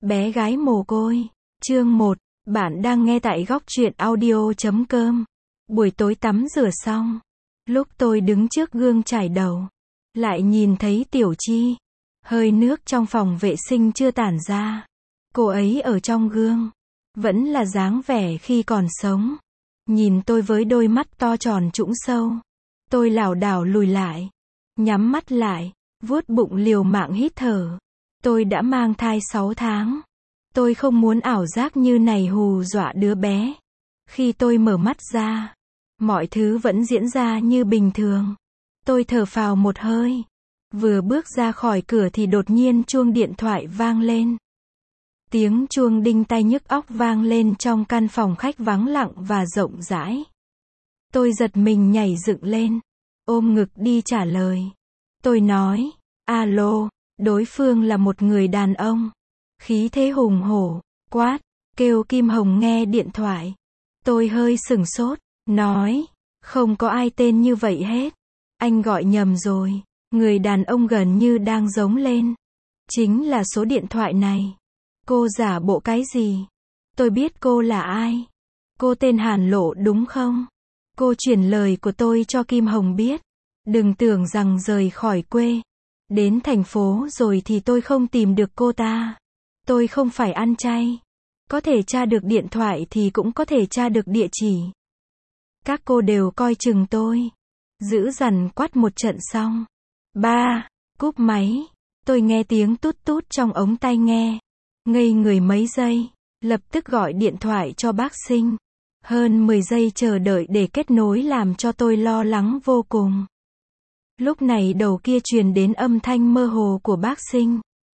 Bé gái mồ côi. Chương 1. Bạn đang nghe tại góc truyện audio.com. Buổi tối tắm rửa xong. Lúc tôi đứng trước gương chải đầu, lại nhìn thấy Tiểu Chi. Hơi nước trong phòng vệ sinh chưa tản ra. Cô ấy ở trong gương. Vẫn là dáng vẻ khi còn sống. Nhìn tôi với đôi mắt to tròn trũng sâu. Tôi lảo đảo lùi lại. Nhắm mắt lại. Vuốt bụng liều mạng hít thở. Tôi đã mang thai 6 tháng. Tôi không muốn ảo giác như này hù dọa đứa bé. Khi tôi mở mắt ra, mọi thứ vẫn diễn ra như bình thường. Tôi thở phào một hơi. Vừa bước ra khỏi cửa thì đột nhiên chuông điện thoại vang lên. Tiếng chuông đinh tai nhức óc vang lên trong căn phòng khách vắng lặng và rộng rãi. Tôi giật mình nhảy dựng lên, ôm ngực đi trả lời. Tôi nói, alo, đối phương là một người đàn ông. Khí thế hùng hổ, quát, kêu Kim Hồng nghe điện thoại. Tôi hơi sửng sốt, nói, không có ai tên như vậy hết. Anh gọi nhầm rồi. Người đàn ông gần như đang giống lên. Chính là số điện thoại này. Cô giả bộ cái gì? Tôi biết cô là ai. Cô tên Hàn Lộ đúng không? Cô chuyển lời của tôi cho Kim Hồng biết. Đừng tưởng rằng rời khỏi quê, đến thành phố rồi thì tôi không tìm được cô ta. Tôi không phải ăn chay. Có thể tra được điện thoại thì cũng có thể tra được địa chỉ. Các cô đều coi chừng tôi. Dữ dằn quát một trận xong. Ba, cúp máy. Tôi nghe tiếng tút tút trong ống tai nghe. Ngây người mấy giây. Lập tức gọi điện thoại cho bác Sinh. Hơn 10 giây chờ đợi để kết nối làm cho tôi lo lắng vô cùng. Lúc này đầu kia truyền đến âm thanh mơ hồ của bác Sinh.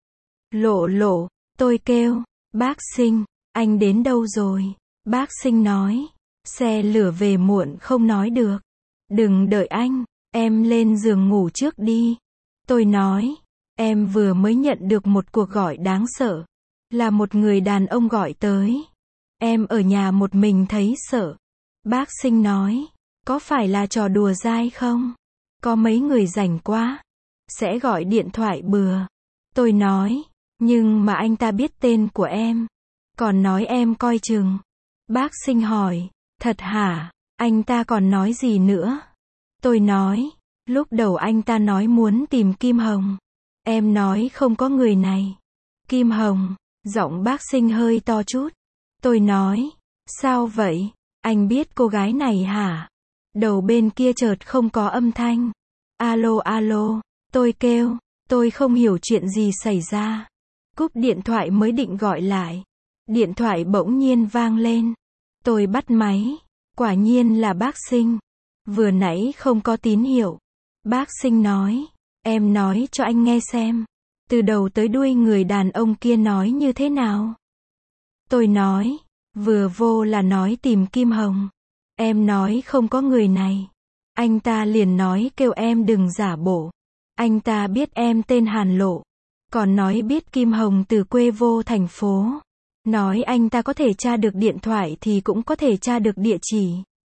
Lộ lộ, tôi kêu, bác Sinh, anh đến đâu rồi? Bác Sinh nói, xe lửa về muộn không nói được. Đừng đợi anh, em lên giường ngủ trước đi. Tôi nói, em vừa mới nhận được một cuộc gọi đáng sợ. Là một người đàn ông gọi tới. Em ở nhà một mình thấy sợ. Bác Sinh nói, có phải là trò đùa dai không? Có mấy người rảnh quá, sẽ gọi điện thoại bừa. Tôi nói, nhưng mà anh ta biết tên của em, còn nói em coi chừng. Bác Sinh hỏi, thật hả? Anh ta còn nói gì nữa? Tôi nói, lúc đầu anh ta nói muốn tìm Kim Hồng. Em nói không có người này. Kim Hồng, giọng bác Sinh hơi to chút. Tôi nói, sao vậy? Anh biết cô gái này hả? Đầu bên kia chợt không có âm thanh. Alo alo, tôi kêu, tôi không hiểu chuyện gì xảy ra. Cúp điện thoại mới định gọi lại. Điện thoại bỗng nhiên vang lên. Tôi bắt máy. Quả nhiên là bác Sinh. Vừa nãy không có tín hiệu. Bác Sinh nói, em nói cho anh nghe xem. Từ đầu tới đuôi người đàn ông kia nói như thế nào? Tôi nói, vừa vô là nói tìm Kim Hồng. Em nói không có người này. Anh ta liền nói kêu em đừng giả bộ. Anh ta biết em tên Hàn Lộ. Còn nói biết Kim Hồng từ quê vô thành phố. Nói anh ta có thể tra được điện thoại thì cũng có thể tra được địa chỉ.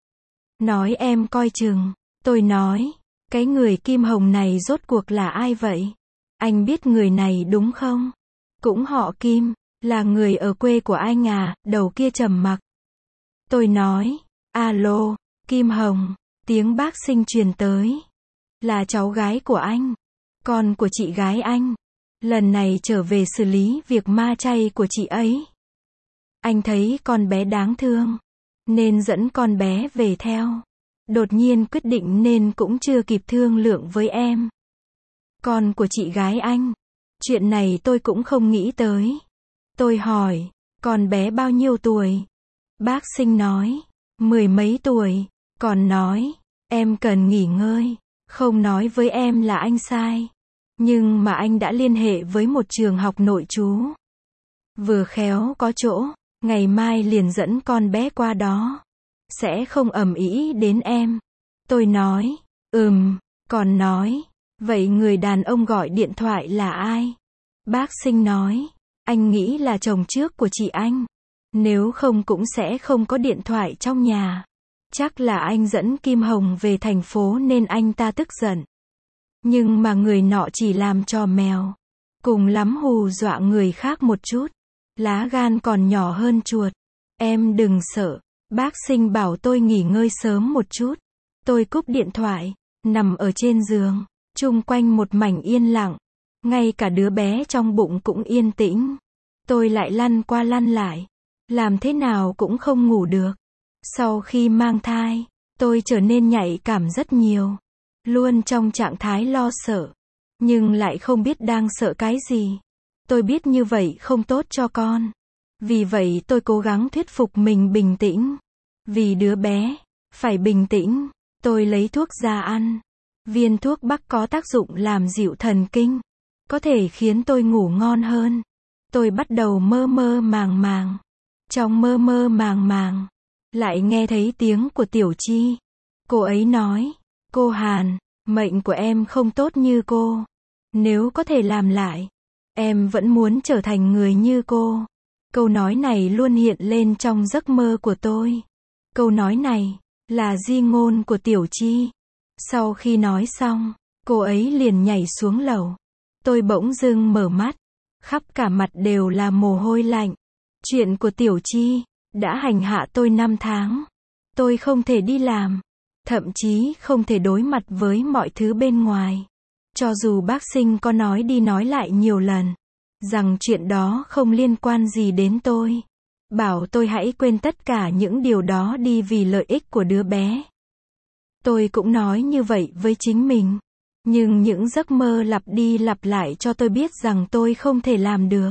Nói em coi chừng. Tôi nói, cái người Kim Hồng này rốt cuộc là ai vậy? Anh biết người này đúng không? Cũng họ Kim, là người ở quê của anh à? Đầu kia trầm mặc. Tôi nói, alo, Kim Hồng. Tiếng bác Sinh truyền tới. Là cháu gái của anh. Con của chị gái anh. Lần này trở về xử lý việc ma chay của chị ấy. Anh thấy con bé đáng thương, nên dẫn con bé về theo. Đột nhiên quyết định nên cũng chưa kịp thương lượng với em. Con của chị gái anh. Chuyện này tôi cũng không nghĩ tới. Tôi hỏi, con bé bao nhiêu tuổi? Bác Sinh nói, 10 mấy tuổi. Còn nói, em cần nghỉ ngơi. Không nói với em là anh sai. Nhưng mà anh đã liên hệ với một trường học nội trú. Vừa khéo có chỗ, ngày mai liền dẫn con bé qua đó. Sẽ không ầm ĩ đến em. Tôi nói, còn nói, vậy người đàn ông gọi điện thoại là ai? Bác Sinh nói, anh nghĩ là chồng trước của chị anh. Nếu không cũng sẽ không có điện thoại trong nhà. Chắc là anh dẫn Kim Hồng về thành phố nên anh ta tức giận. Nhưng mà người nọ chỉ làm trò mèo. Cùng lắm hù dọa người khác một chút. lá gan còn nhỏ hơn chuột. Em đừng sợ, bác Sinh bảo tôi nghỉ ngơi sớm một chút. Tôi cúp điện thoại, nằm ở trên giường, chung quanh một mảnh yên lặng, ngay cả đứa bé trong bụng cũng yên tĩnh. Tôi lại lăn qua lăn lại, làm thế nào cũng không ngủ được. Sau khi mang thai, tôi trở nên nhạy cảm rất nhiều, luôn trong trạng thái lo sợ, nhưng lại không biết đang sợ cái gì. Tôi biết như vậy không tốt cho con. Vì vậy tôi cố gắng thuyết phục mình bình tĩnh. Vì đứa bé, phải bình tĩnh. Tôi lấy thuốc ra ăn. Viên thuốc bắc có tác dụng làm dịu thần kinh, có thể khiến tôi ngủ ngon hơn. Tôi bắt đầu mơ mơ màng màng. Trong mơ mơ màng màng, lại nghe thấy tiếng của Tiểu Chi. Cô ấy nói, cô Hàn, mệnh của em không tốt như cô. Nếu có thể làm lại, em vẫn muốn trở thành người như cô. Câu nói này luôn hiện lên trong giấc mơ của tôi. Câu nói này là di ngôn của Tiểu Chi. Sau khi nói xong, cô ấy liền nhảy xuống lầu. Tôi bỗng dưng mở mắt, khắp cả mặt đều là mồ hôi lạnh. Chuyện của Tiểu Chi đã hành hạ tôi 5 tháng. Tôi không thể đi làm, thậm chí không thể đối mặt với mọi thứ bên ngoài. Cho dù bác Sinh có nói đi nói lại nhiều lần, rằng chuyện đó không liên quan gì đến tôi. Bảo tôi hãy quên tất cả những điều đó đi vì lợi ích của đứa bé. Tôi cũng nói như vậy với chính mình. Nhưng những giấc mơ lặp đi lặp lại cho tôi biết rằng tôi không thể làm được.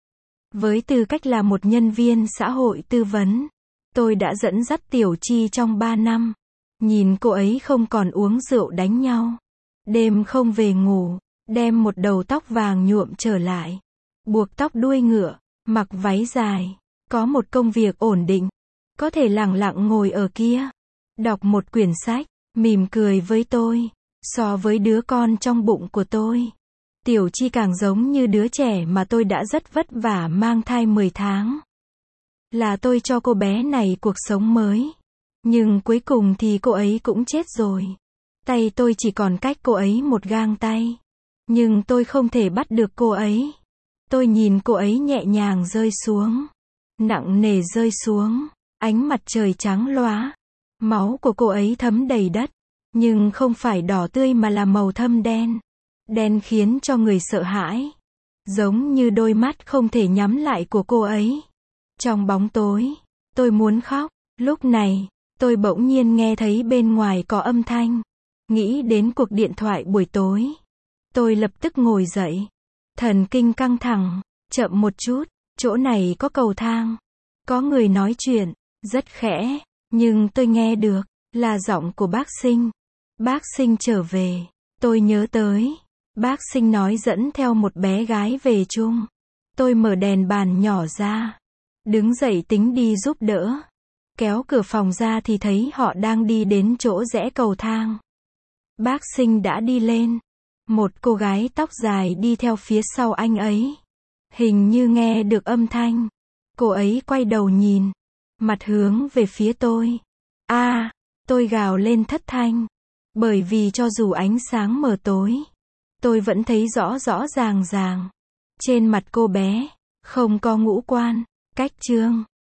Với tư cách là một nhân viên xã hội tư vấn, tôi đã dẫn dắt Tiểu Chi trong 3 năm. Nhìn cô ấy không còn uống rượu đánh nhau, đêm không về ngủ, đem một đầu tóc vàng nhuộm trở lại, buộc tóc đuôi ngựa, mặc váy dài, có một công việc ổn định, có thể lặng lặng ngồi ở kia, đọc một quyển sách, mỉm cười với tôi. So với đứa con trong bụng của tôi, Tiểu Chi càng giống như đứa trẻ mà tôi đã rất vất vả mang thai 10 tháng. Là tôi cho cô bé này cuộc sống mới. Nhưng cuối cùng thì cô ấy cũng chết rồi. Tay tôi chỉ còn cách cô ấy một gang tay. Nhưng tôi không thể bắt được cô ấy. Tôi nhìn cô ấy nhẹ nhàng rơi xuống. Nặng nề rơi xuống. Ánh mặt trời trắng loá. Máu của cô ấy thấm đầy đất. Nhưng không phải đỏ tươi mà là màu thâm đen. Đen khiến cho người sợ hãi. Giống như đôi mắt không thể nhắm lại của cô ấy. Trong bóng tối, tôi muốn khóc. Lúc này, tôi bỗng nhiên nghe thấy bên ngoài có âm thanh. Nghĩ đến cuộc điện thoại buổi tối. Tôi lập tức ngồi dậy. Thần kinh căng thẳng. Chậm một chút, chỗ này có cầu thang. Có người nói chuyện, rất khẽ. Nhưng tôi nghe được, là giọng của bác Sinh. Bác Sinh trở về. Tôi nhớ tới. Bác Sinh nói dẫn theo một bé gái về chung. Tôi mở đèn bàn nhỏ ra. Đứng dậy tính đi giúp đỡ. Kéo cửa phòng ra thì thấy họ đang đi đến chỗ rẽ cầu thang. Bác Sinh đã đi lên. Một cô gái tóc dài đi theo phía sau anh ấy. Hình như nghe được âm thanh. Cô ấy quay đầu nhìn. Mặt hướng về phía tôi. Tôi gào lên thất thanh. Bởi vì cho dù ánh sáng mờ tối, tôi vẫn thấy rõ rõ ràng ràng. Trên mặt cô bé, không có ngũ quan, cách chương.